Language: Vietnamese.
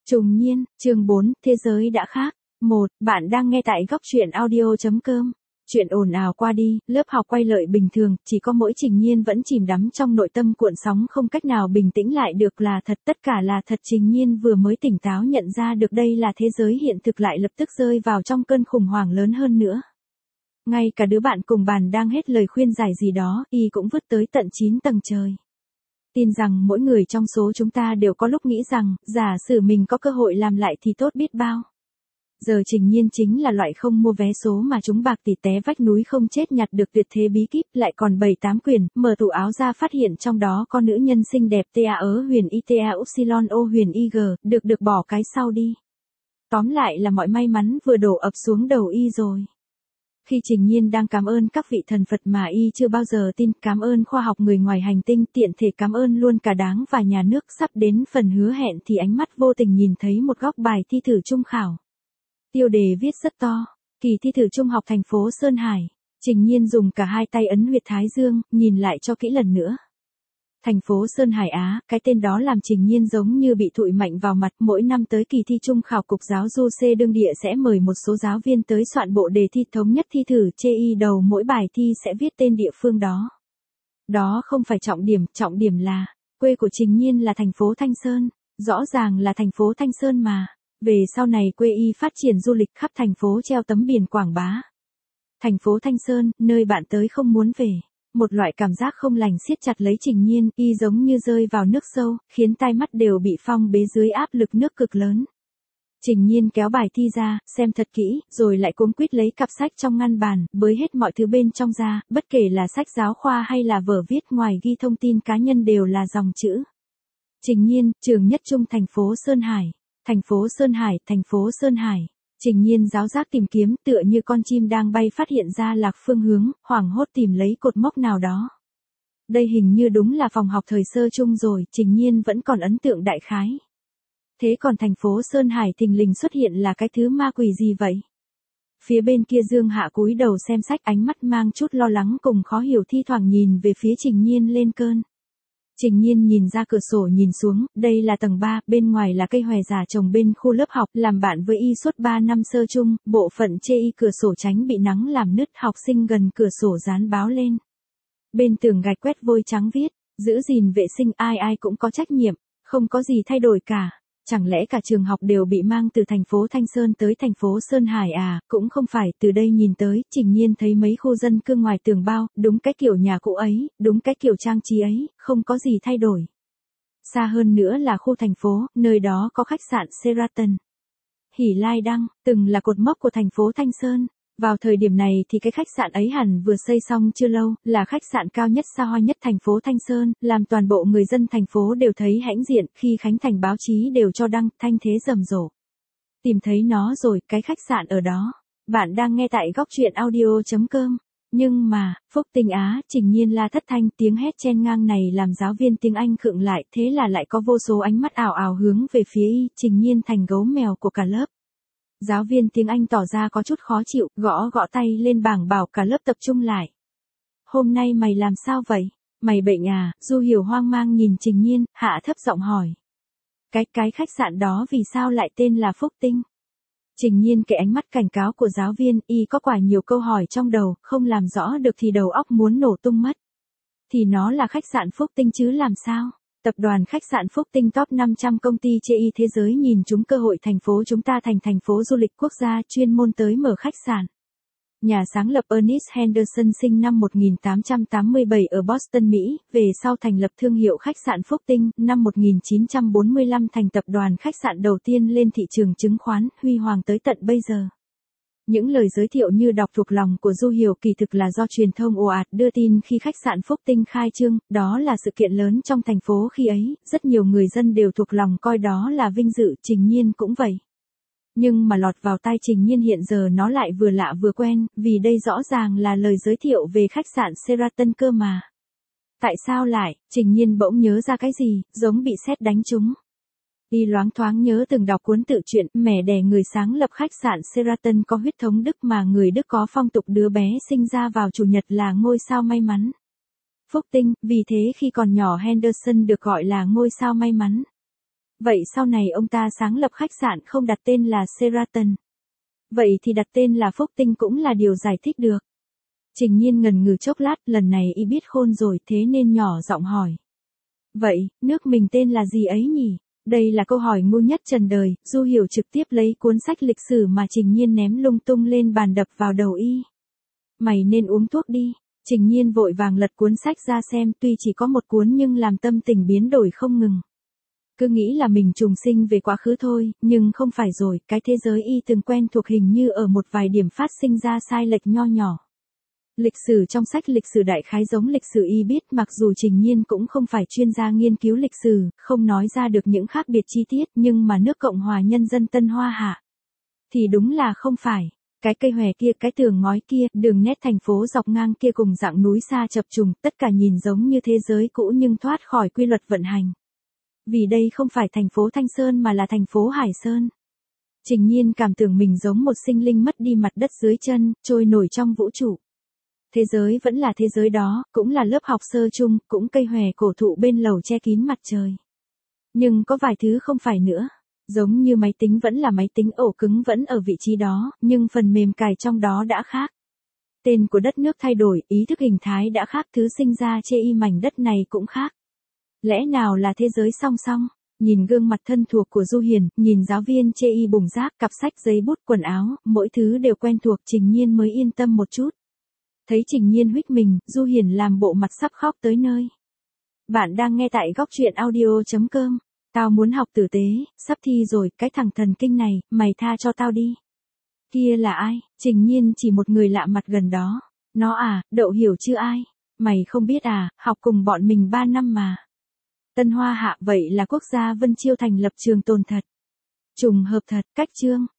Trùng Nhiên, chương 4, Thế giới đã khác. 1. Bạn đang nghe tại góc truyện audio.com. Chuyện ồn ào qua đi, lớp học quay lại bình thường, chỉ có mỗi Trình Nhiên vẫn chìm đắm trong nội tâm cuộn sóng không cách nào bình tĩnh lại được là thật, tất cả là thật. Trình Nhiên vừa mới tỉnh táo nhận ra được đây là thế giới hiện thực lại lập tức rơi vào trong cơn khủng hoảng lớn hơn nữa. Ngay cả đứa bạn cùng bàn đang hết lời khuyên giải gì đó, y cũng vứt tới tận 9 tầng trời. Tin rằng mỗi người trong số chúng ta đều có lúc nghĩ rằng, giả sử mình có cơ hội làm lại thì tốt biết bao. Giờ Trình Nhiên chính là loại không mua vé số mà chúng bạc tỷ té vách núi không chết nhặt được tuyệt thế bí kíp, lại còn 7-8 quyển, mở tủ áo ra phát hiện trong đó có nữ nhân xinh đẹp ta ớ huyền y ta upsilon o huyền y g, được bỏ cái sau đi. Tóm lại là mọi may mắn vừa đổ ập xuống đầu y rồi. Khi Trình Nhiên đang cảm ơn các vị thần Phật mà y chưa bao giờ tin, cảm ơn khoa học người ngoài hành tinh, tiện thể cảm ơn luôn cả Đảng và nhà nước, sắp đến phần hứa hẹn thì ánh mắt vô tình nhìn thấy một góc bài thi thử trung khảo. Tiêu đề viết rất to, kỳ thi thử trung học thành phố Sơn Hải. Trình Nhiên dùng cả hai tay ấn huyệt thái dương, nhìn lại cho kỹ lần nữa. Thành phố Sơn Hải Á, cái tên đó làm Trình Nhiên giống như bị thụi mạnh vào mặt. Mỗi năm tới kỳ thi trung khảo, Cục Giáo dục đương địa sẽ mời một số giáo viên tới soạn bộ đề thi thống nhất thi thử, chê y đầu mỗi bài thi sẽ viết tên địa phương đó. Đó không phải trọng điểm là, quê của Trình Nhiên là thành phố Thanh Sơn, rõ ràng là thành phố Thanh Sơn mà. Về sau này quê y phát triển du lịch, khắp thành phố treo tấm biển quảng bá. Thành phố Thanh Sơn, nơi bạn tới không muốn về. Một loại cảm giác không lành siết chặt lấy Trình Nhiên, y giống như rơi vào nước sâu, khiến tai mắt đều bị phong bế dưới áp lực nước cực lớn. Trình Nhiên kéo bài thi ra, xem thật kỹ, rồi lại cuống quýt lấy cặp sách trong ngăn bàn, bới hết mọi thứ bên trong ra, bất kể là sách giáo khoa hay là vở viết, ngoài ghi thông tin cá nhân đều là dòng chữ. Trình Nhiên, trường nhất trung thành phố Sơn Hải. Thành phố Sơn Hải, thành phố Sơn Hải. Trình Nhiên giáo giác tìm kiếm, tựa như con chim đang bay phát hiện ra lạc phương hướng, hoảng hốt tìm lấy cột mốc nào đó. Đây hình như đúng là phòng học thời sơ chung rồi, Trình Nhiên vẫn còn ấn tượng đại khái. Thế còn thành phố Sơn Hải thình lình xuất hiện là cái thứ ma quỷ gì vậy? Phía bên kia Dương Hạ cúi đầu xem sách, ánh mắt mang chút lo lắng cùng khó hiểu, thi thoảng nhìn về phía Trình Nhiên lên cơn. Trình Nhiên nhìn ra cửa sổ nhìn xuống, đây là tầng 3, bên ngoài là cây hòe già trồng bên khu lớp học, làm bạn với y suốt 3 năm sơ chung, bộ phận chê y cửa sổ tránh bị nắng làm nứt, học sinh gần cửa sổ dán báo lên. Bên tường gạch quét vôi trắng viết, giữ gìn vệ sinh, ai cũng có trách nhiệm, không có gì thay đổi cả. Chẳng lẽ cả trường học đều bị mang từ thành phố Thanh Sơn tới thành phố Sơn Hải à? Cũng không phải, từ đây nhìn tới, Trình Nhiên thấy mấy khu dân cư ngoài tường bao, đúng cái kiểu nhà cũ ấy, đúng cái kiểu trang trí ấy, không có gì thay đổi. Xa hơn nữa là khu thành phố, nơi đó có khách sạn Sheraton, Hỷ Lai Đăng, từng là cột mốc của thành phố Thanh Sơn. Vào thời điểm này thì cái khách sạn ấy hẳn vừa xây xong chưa lâu, là khách sạn cao nhất xa hoa nhất thành phố Thanh Sơn, làm toàn bộ người dân thành phố đều thấy hãnh diện, khi khánh thành báo chí đều cho đăng, thanh thế rầm rộ. Tìm thấy nó rồi, cái khách sạn ở đó. Bạn đang nghe tại góc truyện audio.com. Nhưng mà, Phúc Tinh Á, Trình Nhiên la thất thanh, tiếng hét chen ngang này làm giáo viên tiếng Anh khựng lại, thế là lại có vô số ánh mắt ảo ảo hướng về phía y, Trình Nhiên thành gấu mèo của cả lớp. Giáo viên tiếng Anh tỏ ra có chút khó chịu, gõ tay lên bảng bảo cả lớp tập trung lại. Hôm nay mày làm sao vậy? Mày bệnh à? Du Hiểu hoang mang nhìn Trình Nhiên, hạ thấp giọng hỏi. Cái khách sạn đó vì sao lại tên là Phúc Tinh? Trình Nhiên kệ ánh mắt cảnh cáo của giáo viên, y có quả nhiều câu hỏi trong đầu, không làm rõ được thì đầu óc muốn nổ tung mất. Thì nó là khách sạn Phúc Tinh chứ làm sao? Tập đoàn khách sạn Phúc Tinh top 500 công ty chê y thế giới nhìn trúng cơ hội thành phố chúng ta thành thành phố du lịch quốc gia, chuyên môn tới mở khách sạn. Nhà sáng lập Ernest Henderson sinh năm 1887 ở Boston, Mỹ, về sau thành lập thương hiệu khách sạn Phúc Tinh, năm 1945 thành tập đoàn khách sạn đầu tiên lên thị trường chứng khoán, huy hoàng tới tận bây giờ. Những lời giới thiệu như đọc thuộc lòng của Du Hiểu kỳ thực là do truyền thông ồ ạt đưa tin khi khách sạn Phúc Tinh khai trương, đó là sự kiện lớn trong thành phố khi ấy, rất nhiều người dân đều thuộc lòng coi đó là vinh dự, Trình Nhiên cũng vậy. Nhưng mà lọt vào tai Trình Nhiên hiện giờ nó lại vừa lạ vừa quen, vì đây rõ ràng là lời giới thiệu về khách sạn Sheraton cơ mà. Tại sao lại, Trình Nhiên bỗng nhớ ra cái gì, giống bị sét đánh trúng. Y loáng thoáng nhớ từng đọc cuốn tự truyện, mẹ đẻ người sáng lập khách sạn Sheraton có huyết thống Đức mà người Đức có phong tục đứa bé sinh ra vào chủ nhật là ngôi sao may mắn. Phúc Tinh, vì thế khi còn nhỏ Henderson được gọi là ngôi sao may mắn. Vậy sau này ông ta sáng lập khách sạn không đặt tên là Sheraton. Vậy thì đặt tên là Phúc Tinh cũng là điều giải thích được. Trình Nhiên ngần ngừ chốc lát, lần này y biết khôn rồi thế nên nhỏ giọng hỏi. Vậy, nước mình tên là gì ấy nhỉ? Đây là câu hỏi ngu nhất trần đời, Du Hiểu trực tiếp lấy cuốn sách lịch sử mà Trình Nhiên ném lung tung lên bàn đập vào đầu y. Mày nên uống thuốc đi. Trình Nhiên vội vàng lật cuốn sách ra xem, tuy chỉ có một cuốn nhưng làm tâm tình biến đổi không ngừng. Cứ nghĩ là mình trùng sinh về quá khứ thôi, nhưng không phải rồi, cái thế giới y từng quen thuộc hình như ở một vài điểm phát sinh ra sai lệch nho nhỏ. Lịch sử trong sách lịch sử đại khái giống lịch sử y biết, mặc dù Trình Nhiên cũng không phải chuyên gia nghiên cứu lịch sử, không nói ra được những khác biệt chi tiết, nhưng mà nước Cộng hòa Nhân dân Tân Hoa Hạ thì đúng là không phải. Cái cây hòe kia, cái tường ngói kia, đường nét thành phố dọc ngang kia cùng dạng núi xa chập trùng, tất cả nhìn giống như thế giới cũ nhưng thoát khỏi quy luật vận hành. Vì đây không phải thành phố Thanh Sơn mà là thành phố Hải Sơn. Trình Nhiên cảm tưởng mình giống một sinh linh mất đi mặt đất dưới chân, trôi nổi trong vũ trụ. Thế giới vẫn là thế giới đó, cũng là lớp học sơ chung, cũng cây hòe cổ thụ bên lầu che kín mặt trời. Nhưng có vài thứ không phải nữa. Giống như máy tính vẫn là máy tính, ổ cứng vẫn ở vị trí đó, nhưng phần mềm cài trong đó đã khác. Tên của đất nước thay đổi, ý thức hình thái đã khác, thứ sinh ra chê y mảnh đất này cũng khác. Lẽ nào là thế giới song song? Nhìn gương mặt thân thuộc của Du Hiền, nhìn giáo viên chê y bùng rác, cặp sách giấy bút quần áo, mỗi thứ đều quen thuộc, Trình Nhiên mới yên tâm một chút. Thấy Trình Nhiên huých mình, Du Hiền làm bộ mặt sắp khóc tới nơi. Bạn đang nghe tại góc truyện audio.com. Tao muốn học tử tế, sắp thi rồi, cái thằng thần kinh này, mày tha cho tao đi. Kia là ai? Trình Nhiên chỉ một người lạ mặt gần đó. Nó à, Đậu Hiểu chứ ai? Mày không biết à, học cùng bọn mình 3 năm mà. Tân Hoa Hạ vậy là quốc gia Vân Chiêu thành lập trường tồn thật. Trùng hợp thật, cách chương.